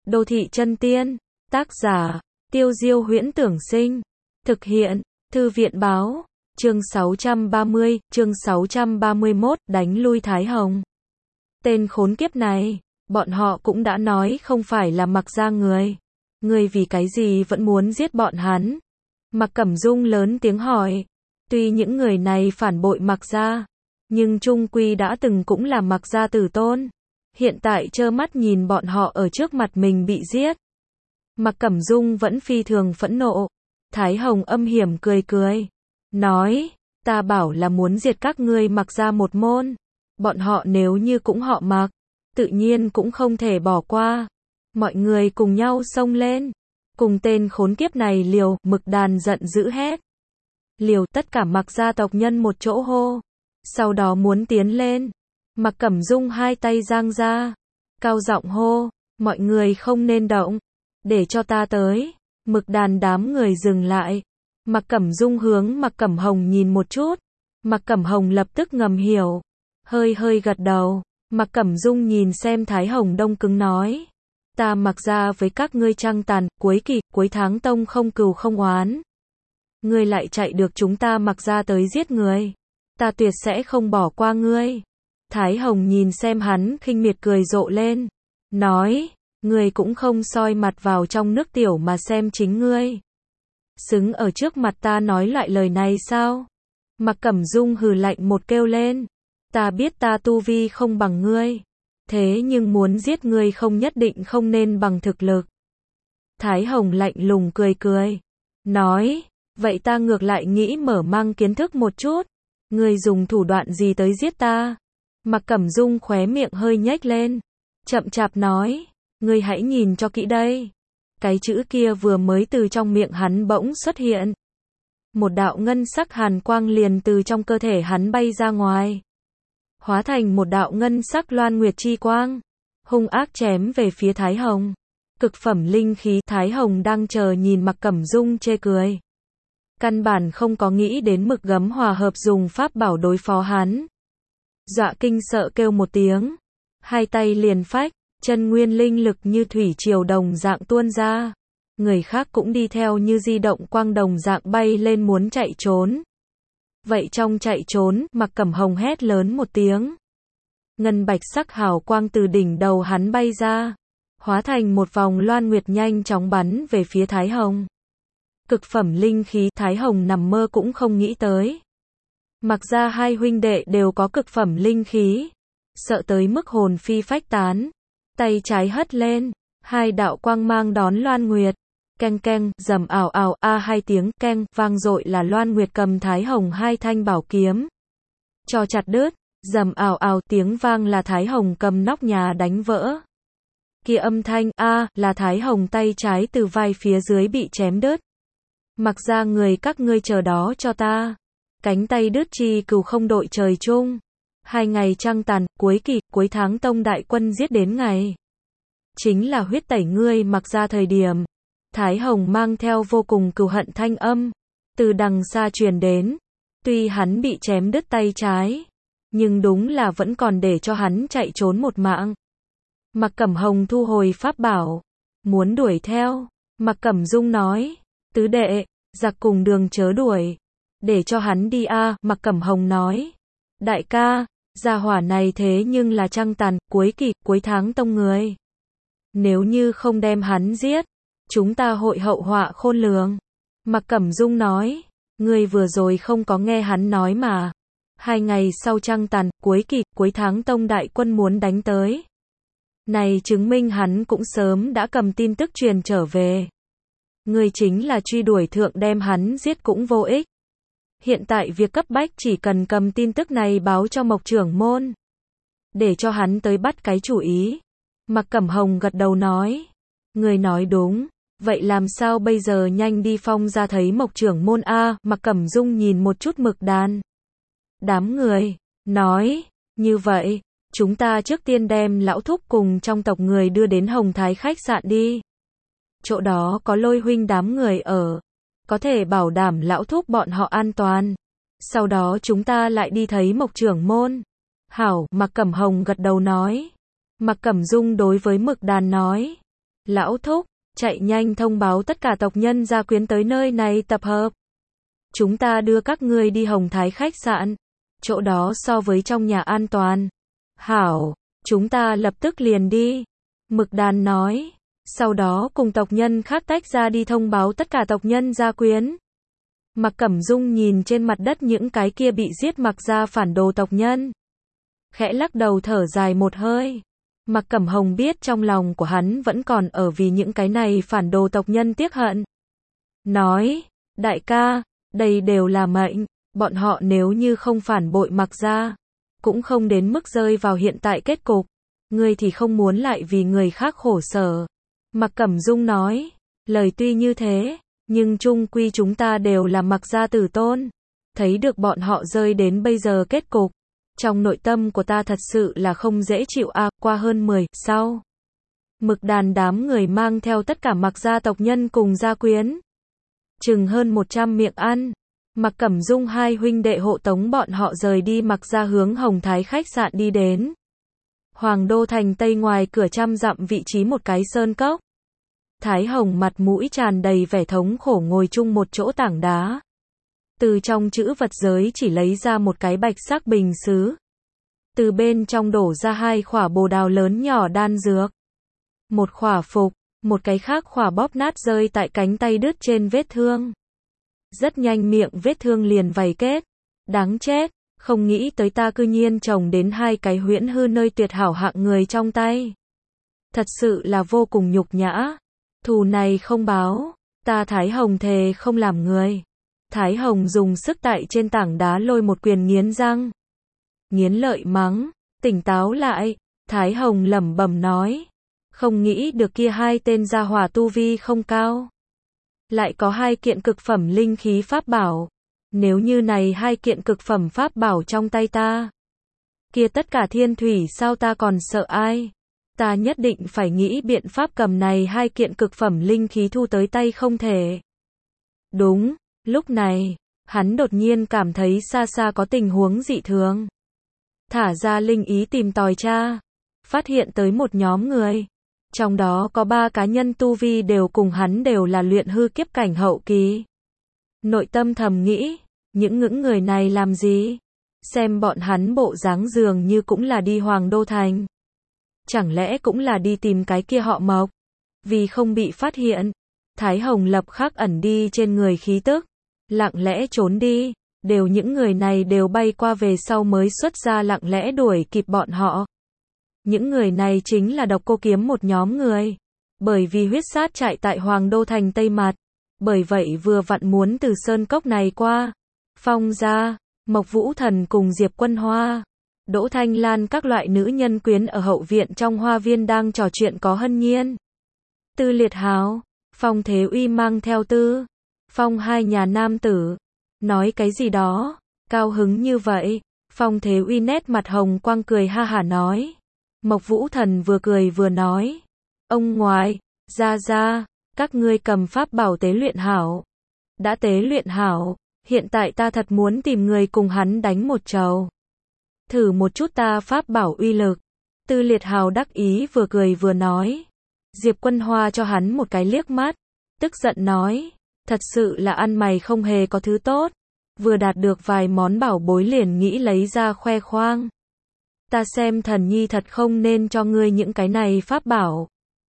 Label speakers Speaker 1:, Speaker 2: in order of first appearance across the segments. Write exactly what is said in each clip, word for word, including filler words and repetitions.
Speaker 1: Đô thị chân tiên, tác giả, Tiêu Diêu Huyễn Tưởng Sinh, thực hiện, Thư viện Báo, chương sáu trăm ba mươi, chương sáu trăm ba mươi mốt, đánh lui Thái Hồng. Tên khốn kiếp này, bọn họ cũng đã nói không phải là Mạc gia người. Người vì cái gì vẫn muốn giết bọn hắn? Mạc Cẩm Dung lớn tiếng hỏi. Tuy những người này phản bội Mạc gia, nhưng chung quy đã từng cũng là Mạc gia tử tôn. Hiện tại trơ mắt nhìn bọn họ ở trước mặt mình bị giết. Mạc Cẩm Dung vẫn phi thường phẫn nộ. Thái Hồng âm hiểm cười cười. Nói, ta bảo là muốn diệt các ngươi Mạc gia một môn. Bọn họ nếu như cũng họ Mạc, tự nhiên cũng không thể bỏ qua. Mọi người cùng nhau xông lên. Cùng tên khốn kiếp này liều, Mực Đàn giận dữ hét. Liều, tất cả Mạc gia tộc nhân một chỗ hô. Sau đó muốn tiến lên. Mạc Cẩm Dung hai tay giang ra, cao giọng hô, mọi người không nên động, để cho ta tới. Mực Đàn đám người dừng lại. Mạc Cẩm Dung hướng Mạc Cẩm Hồng nhìn một chút. Mạc Cẩm Hồng lập tức ngầm hiểu, hơi hơi gật đầu. Mạc Cẩm Dung nhìn xem Thái Hồng đông cứng nói, ta Mạc gia với các ngươi trăng tàn, cuối kỳ, cuối tháng tông không cừu không oán. Ngươi lại chạy được chúng ta Mạc gia tới giết người, ta tuyệt sẽ không bỏ qua ngươi. Thái Hồng nhìn xem hắn khinh miệt cười rộ lên, nói, ngươi cũng không soi mặt vào trong nước tiểu mà xem chính ngươi. Xứng ở trước mặt ta nói lại lời này sao? Mạc Cẩm Dung hừ lạnh một kêu lên, ta biết ta tu vi không bằng ngươi, thế nhưng muốn giết ngươi không nhất định không nên bằng thực lực. Thái Hồng lạnh lùng cười cười, nói, vậy ta ngược lại nghĩ mở mang kiến thức một chút, ngươi dùng thủ đoạn gì tới giết ta? Mạc Cẩm Dung khóe miệng hơi nhếch lên, chậm chạp nói, ngươi hãy nhìn cho kỹ đây. Cái chữ kia vừa mới từ trong miệng hắn bỗng xuất hiện. Một đạo ngân sắc hàn quang liền từ trong cơ thể hắn bay ra ngoài, hóa thành một đạo ngân sắc loan nguyệt chi quang, hung ác chém về phía Thái Hồng. Cực phẩm linh khí. Thái Hồng đang chờ nhìn Mạc Cẩm Dung chê cười, căn bản không có nghĩ đến Mực Gấm hòa hợp dùng pháp bảo đối phó hắn. Dọa kinh sợ kêu một tiếng, hai tay liền phách, chân nguyên linh lực như thủy triều đồng dạng tuôn ra. Người khác cũng đi theo như di động quang đồng dạng bay lên muốn chạy trốn. Vậy trong chạy trốn, Mạc Cẩm Hồng hét lớn một tiếng. Ngân bạch sắc hào quang từ đỉnh đầu hắn bay ra, hóa thành một vòng loan nguyệt nhanh chóng bắn về phía Thái Hồng. Cực phẩm linh khí. Thái Hồng nằm mơ cũng không nghĩ tới. Mạc gia hai huynh đệ đều có cực phẩm linh khí, sợ tới mức hồn phi phách tán. Tay trái hất lên, hai đạo quang mang đón loan nguyệt. Keng keng, rầm ảo ảo, a hai tiếng keng vang dội là loan nguyệt cầm Thái Hồng hai thanh bảo kiếm cho chặt đứt. Rầm ảo ảo tiếng vang là Thái Hồng cầm nóc nhà đánh vỡ. Kia âm thanh a là Thái Hồng tay trái từ vai phía dưới bị chém đứt. Mặc ra người các ngươi chờ đó cho ta. Cánh tay đứt chi cừu không đội trời chung. Hai ngày trăng tàn, cuối kỳ, cuối tháng tông đại quân giết đến ngày. Chính là huyết tẩy ngươi Mặc ra thời điểm. Thái Hồng mang theo vô cùng cừu hận thanh âm, từ đằng xa truyền đến. Tuy hắn bị chém đứt tay trái, nhưng đúng là vẫn còn để cho hắn chạy trốn một mạng. Mạc Cẩm Hồng thu hồi pháp bảo, muốn đuổi theo. Mạc Cẩm Dung nói, tứ đệ, giặc cùng đường chớ đuổi, để cho hắn đi a. À, Mạc Cẩm Hồng nói, đại ca, gia hỏa này thế nhưng là trăng tàn, cuối kỳ, cuối tháng tông người. Nếu như không đem hắn giết, chúng ta hội hậu họa khôn lường. Mạc Cẩm Dung nói, ngươi vừa rồi không có nghe hắn nói mà. Hai ngày sau trăng tàn, cuối kỳ, cuối tháng tông đại quân muốn đánh tới. Này chứng minh hắn cũng sớm đã cầm tin tức truyền trở về. Ngươi chính là truy đuổi thượng đem hắn giết cũng vô ích. Hiện tại việc cấp bách chỉ cần cầm tin tức này báo cho Mộc trưởng môn, để cho hắn tới bắt cái chủ ý. Mạc Cẩm Hồng gật đầu nói, người nói đúng, vậy làm sao bây giờ, nhanh đi phong ra thấy Mộc trưởng môn a. À, Mạc Cẩm Dung nhìn một chút Mực Đàn đám người, nói, như vậy, chúng ta trước tiên đem lão thúc cùng trong tộc người đưa đến Hồng Thái khách sạn đi. Chỗ đó có Lôi huynh đám người ở, có thể bảo đảm lão thúc bọn họ an toàn. Sau đó chúng ta lại đi thấy Mộc trưởng môn. Hảo, Mạc Cẩm Hồng gật đầu nói. Mạc Cẩm Dung đối với Mực Đàn nói, Lão thúc, chạy nhanh thông báo tất cả tộc nhân gia quyến tới nơi này tập hợp. Chúng ta đưa các ngươi đi Hồng Thái khách sạn. Chỗ đó so với trong nhà an toàn. Hảo, chúng ta lập tức liền đi. Mực Đàn nói. Sau đó cùng tộc nhân khác tách ra đi thông báo tất cả tộc nhân gia quyến. Mạc Cẩm Dung nhìn trên mặt đất những cái kia bị giết Mạc gia phản đồ tộc nhân. Khẽ lắc đầu thở dài một hơi. Mạc Cẩm Hồng biết trong lòng của hắn vẫn còn ở vì những cái này phản đồ tộc nhân tiếc hận. Nói, đại ca, đây đều là mệnh, bọn họ nếu như không phản bội Mạc gia, cũng không đến mức rơi vào hiện tại kết cục. Ngươi thì không muốn lại vì người khác khổ sở. Mạc Cẩm Dung nói, lời tuy như thế, nhưng chung quy chúng ta đều là Mạc gia tử tôn. Thấy được bọn họ rơi đến bây giờ kết cục. Trong nội tâm của ta thật sự là không dễ chịu à, qua hơn mười, sau. Mực Đàn đám người mang theo tất cả Mạc gia tộc nhân cùng gia quyến. Chừng hơn một trăm miệng ăn. Mạc Cẩm Dung hai huynh đệ hộ tống bọn họ rời đi Mạc gia hướng Hồng Thái khách sạn đi đến. Hoàng Đô thành Tây ngoài cửa trăm dặm vị trí một cái sơn cốc. Thái Hồng mặt mũi tràn đầy vẻ thống khổ ngồi chung một chỗ tảng đá. Từ trong chữ vật giới chỉ lấy ra một cái bạch sắc bình sứ. Từ bên trong đổ ra hai khỏa bồ đào lớn nhỏ đan dược. Một khỏa phục, một cái khác khỏa bóp nát rơi tại cánh tay đứt trên vết thương. Rất nhanh miệng vết thương liền vảy kết. Đáng chết, không nghĩ tới ta cư nhiên trồng đến hai cái huyễn hư nơi tuyệt hảo hạng người trong tay. Thật sự là vô cùng nhục nhã. Thù này không báo, ta Thái Hồng thề không làm người. Thái Hồng dùng sức tại trên tảng đá lôi một quyền nghiến răng. Nghiến lợi mắng, tỉnh táo lại, Thái Hồng lẩm bẩm nói. Không nghĩ được kia hai tên gia hỏa tu vi không cao. Lại có hai kiện cực phẩm linh khí pháp bảo. Nếu như này hai kiện cực phẩm pháp bảo trong tay ta. Kia tất cả thiên thủy sao ta còn sợ ai. Ta nhất định phải nghĩ biện pháp cầm này hai kiện cực phẩm linh khí thu tới tay không thể. Đúng, lúc này, hắn đột nhiên cảm thấy xa xa có tình huống dị thường. Thả ra linh ý tìm tòi tra. Phát hiện tới một nhóm người. Trong đó có ba cá nhân tu vi đều cùng hắn đều là luyện hư kiếp cảnh hậu kỳ. Nội tâm thầm nghĩ, những ngưỡng người này làm gì? Xem bọn hắn bộ dáng dường như cũng là đi Hoàng Đô Thành. Chẳng lẽ cũng là đi tìm cái kia họ Mộc? Vì không bị phát hiện, Thái Hồng lập khắc ẩn đi trên người khí tức, lặng lẽ trốn đi, đều những người này đều bay qua về sau mới xuất ra lặng lẽ đuổi kịp bọn họ. Những người này chính là Độc Cô Kiếm một nhóm người, bởi vì huyết sát chạy tại Hoàng Đô Thành Tây mặt, bởi vậy vừa vặn muốn từ sơn cốc này qua. Phong gia, Mộc Vũ Thần cùng Diệp Quân Hoa, Đỗ Thanh Lan các loại nữ nhân quyến ở hậu viện trong hoa viên đang trò chuyện có hân nhiên. Tư Liệt Hào, Phong Thế Uy mang theo Tư Phong hai nhà nam tử, nói cái gì đó, cao hứng như vậy. Phong Thế Uy nét mặt hồng quang cười ha hả nói. Mộc Vũ Thần vừa cười vừa nói. Ông ngoại, ra ra, các ngươi cầm pháp bảo tế luyện hảo. Đã tế luyện hảo, hiện tại ta thật muốn tìm người cùng hắn đánh một trầu. Thử một chút ta pháp bảo uy lực. Tư Liệt Hào đắc ý vừa cười vừa nói. Diệp Quân Hoa cho hắn một cái liếc mắt, tức giận nói, thật sự là ăn mày không hề có thứ tốt, vừa đạt được vài món bảo bối liền nghĩ lấy ra khoe khoang. Ta xem Thần Nhi thật không nên cho ngươi những cái này pháp bảo.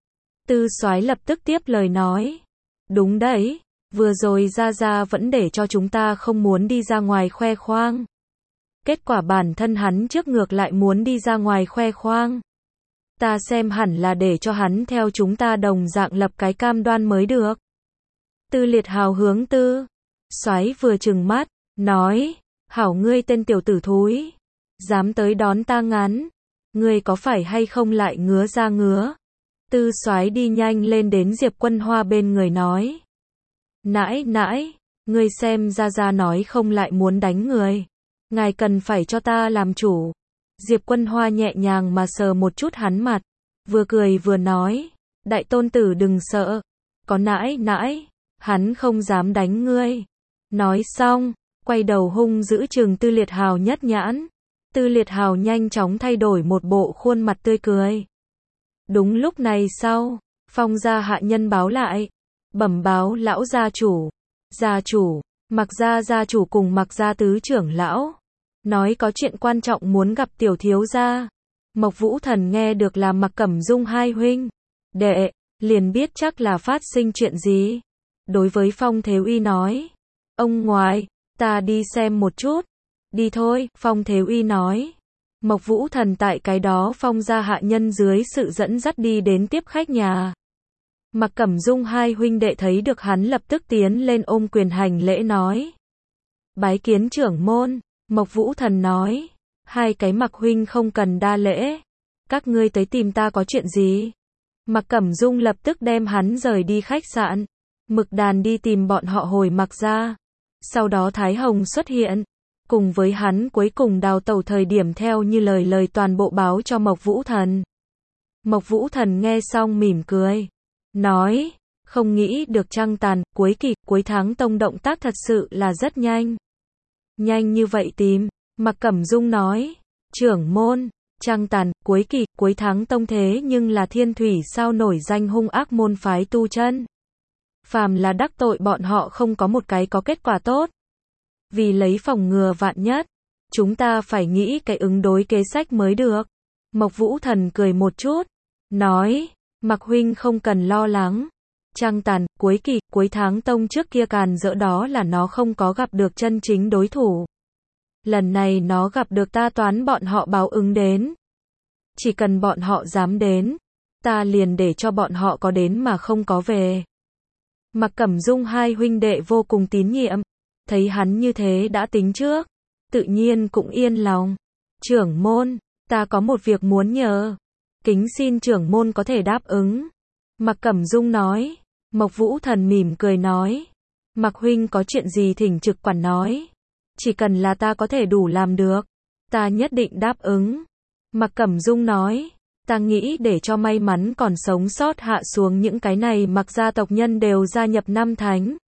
Speaker 1: Tư Soái lập tức tiếp lời nói, đúng đấy, vừa rồi ra ra vẫn để cho chúng ta không muốn đi ra ngoài khoe khoang. Kết quả bản thân hắn trước ngược lại muốn đi ra ngoài khoe khoang. Ta xem hẳn là để cho hắn theo chúng ta đồng dạng lập cái cam đoan mới được. Tư Liệt Hào hướng Tư Soái vừa trừng mắt, nói, hảo ngươi tên tiểu tử thúi, dám tới đón ta ngắn, ngươi có phải hay không lại ngứa ra ngứa. Tư Soái đi nhanh lên đến Diệp Quân Hoa bên người nói, nãi nãi, ngươi xem ra ra nói không lại muốn đánh người, ngài cần phải cho ta làm chủ. Diệp Quân Hoa nhẹ nhàng mà sờ một chút hắn mặt, vừa cười vừa nói, đại tôn tử đừng sợ, có nãi nãi, hắn không dám đánh ngươi. Nói xong, quay đầu hung giữ chừng Tư Liệt Hào nhất nhãn. Tư Liệt Hào nhanh chóng thay đổi một bộ khuôn mặt tươi cười. Đúng lúc này sau, Phong gia hạ nhân báo lại, bẩm báo lão gia chủ. Gia chủ, Mặc gia gia chủ cùng Mặc gia tứ trưởng lão, nói có chuyện quan trọng muốn gặp tiểu thiếu gia. Mộc Vũ Thần nghe được là Mặc Cẩm Dung hai huynh đệ, liền biết chắc là phát sinh chuyện gì. Đối với Phong Thế Uy nói, ông ngoại, ta đi xem một chút. Đi thôi, Phong Thế Uy nói. Mộc Vũ Thần tại cái đó Phong gia hạ nhân dưới sự dẫn dắt đi đến tiếp khách nhà. Mặc Cẩm Dung hai huynh đệ thấy được hắn lập tức tiến lên ôm quyền hành lễ nói. Bái kiến trưởng môn. Mộc Vũ Thần nói. Hai cái Mặc huynh không cần đa lễ. Các ngươi tới tìm ta có chuyện gì? Mặc Cẩm Dung lập tức đem hắn rời đi khách sạn. Mực Đàn đi tìm bọn họ hồi Mặc gia. Sau đó Thái Hồng xuất hiện. Cùng với hắn cuối cùng đào tẩu thời điểm theo như lời lời toàn bộ báo cho Mộc Vũ Thần. Mộc Vũ Thần nghe xong mỉm cười. Nói, không nghĩ được Trăng Tàn, cuối kỳ, cuối tháng tông động tác thật sự là rất nhanh. Nhanh như vậy tìm, Mặc Cẩm Dung nói, trưởng môn, Trăng Tàn, cuối kỳ, cuối tháng tông thế nhưng là thiên thủy sao nổi danh hung ác môn phái tu chân. Phàm là đắc tội bọn họ không có một cái có kết quả tốt. Vì lấy phòng ngừa vạn nhất, chúng ta phải nghĩ cái ứng đối kế sách mới được. Mộc Vũ Thần cười một chút, nói, Mặc huynh không cần lo lắng. Trăng Tàn, cuối kỳ, cuối tháng tông trước kia càn dỡ đó là nó không có gặp được chân chính đối thủ. Lần này nó gặp được ta toán bọn họ báo ứng đến. Chỉ cần bọn họ dám đến, ta liền để cho bọn họ có đến mà không có về. Mặc Cẩm Dung hai huynh đệ vô cùng tín nhiệm, thấy hắn như thế đã tính trước, tự nhiên cũng yên lòng. Trưởng môn, ta có một việc muốn nhờ. Kính xin trưởng môn có thể đáp ứng. Mặc Cẩm Dung nói. Mộc Vũ Thần mỉm cười nói. Mặc huynh có chuyện gì thỉnh trực quản nói. Chỉ cần là ta có thể đủ làm được, ta nhất định đáp ứng. Mặc Cẩm Dung nói. Ta nghĩ để cho may mắn còn sống sót hạ xuống những cái này Mặc gia tộc nhân đều gia nhập năm thánh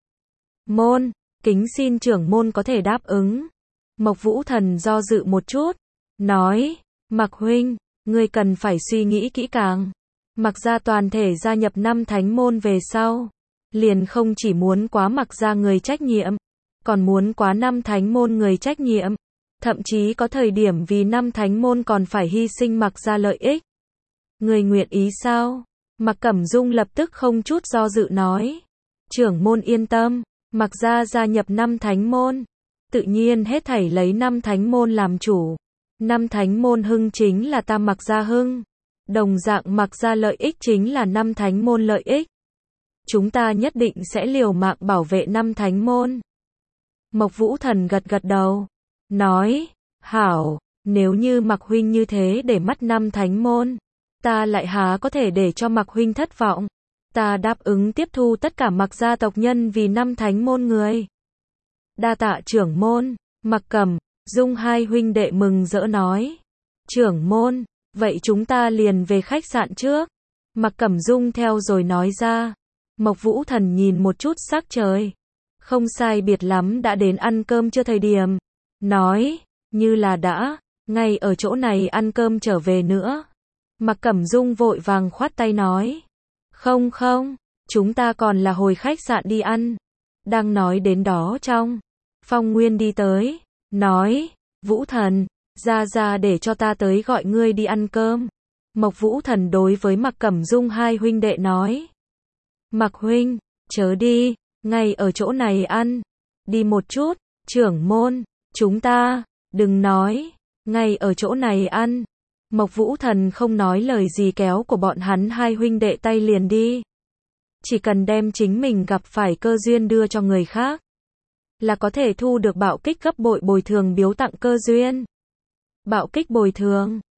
Speaker 1: môn. Kính xin trưởng môn có thể đáp ứng. Mộc Vũ Thần do dự một chút, nói. Mặc huynh, ngươi cần phải suy nghĩ kỹ càng. Mặc gia toàn thể gia nhập năm thánh môn về sau, liền không chỉ muốn quá Mặc gia người trách nhiệm, còn muốn quá năm thánh môn người trách nhiệm, thậm chí có thời điểm vì năm thánh môn còn phải hy sinh Mặc gia lợi ích. Người nguyện ý sao? Mặc Cẩm Dung lập tức không chút do dự nói. Trưởng môn yên tâm, Mặc gia gia nhập năm thánh môn, tự nhiên hết thảy lấy năm thánh môn làm chủ. Năm thánh môn hưng chính là ta Mặc gia hưng, đồng dạng Mặc gia lợi ích chính là năm thánh môn lợi ích. Chúng ta nhất định sẽ liều mạng bảo vệ năm thánh môn. Mộc Vũ Thần gật gật đầu, nói, hảo, nếu như Mặc huynh như thế để mắt năm thánh môn, ta lại há có thể để cho Mặc huynh thất vọng. Ta đáp ứng tiếp thu tất cả Mặc gia tộc nhân vì năm thánh môn người. Đa tạ trưởng môn. Mặc Cẩm Dung hai huynh đệ mừng rỡ nói. Trưởng môn, vậy chúng ta liền về khách sạn trước. Mặc Cẩm Dung theo rồi nói ra. Mộc Vũ Thần nhìn một chút sắc trời, không sai biệt lắm đã đến ăn cơm chưa thời điểm. Nói, như là đã, ngay ở chỗ này ăn cơm trở về nữa. Mặc Cẩm Dung vội vàng khoát tay nói. Không không, chúng ta còn là hồi khách sạn đi ăn. Đang nói đến đó trong, Phong Nguyên đi tới, nói, Vũ Thần, ra ra để cho ta tới gọi ngươi đi ăn cơm. Mộc Vũ Thần đối với Mặc Cẩm Dung hai huynh đệ nói. Mặc huynh, chớ đi, ngay ở chỗ này ăn. Đi một chút, trưởng môn, chúng ta, đừng nói, ngay ở chỗ này ăn. Mộc Vũ Thần không nói lời gì kéo của bọn hắn hai huynh đệ tay liền đi. Chỉ cần đem chính mình gặp phải cơ duyên đưa cho người khác, là có thể thu được bạo kích gấp bội bồi thường biếu tặng cơ duyên. Bạo kích bồi thường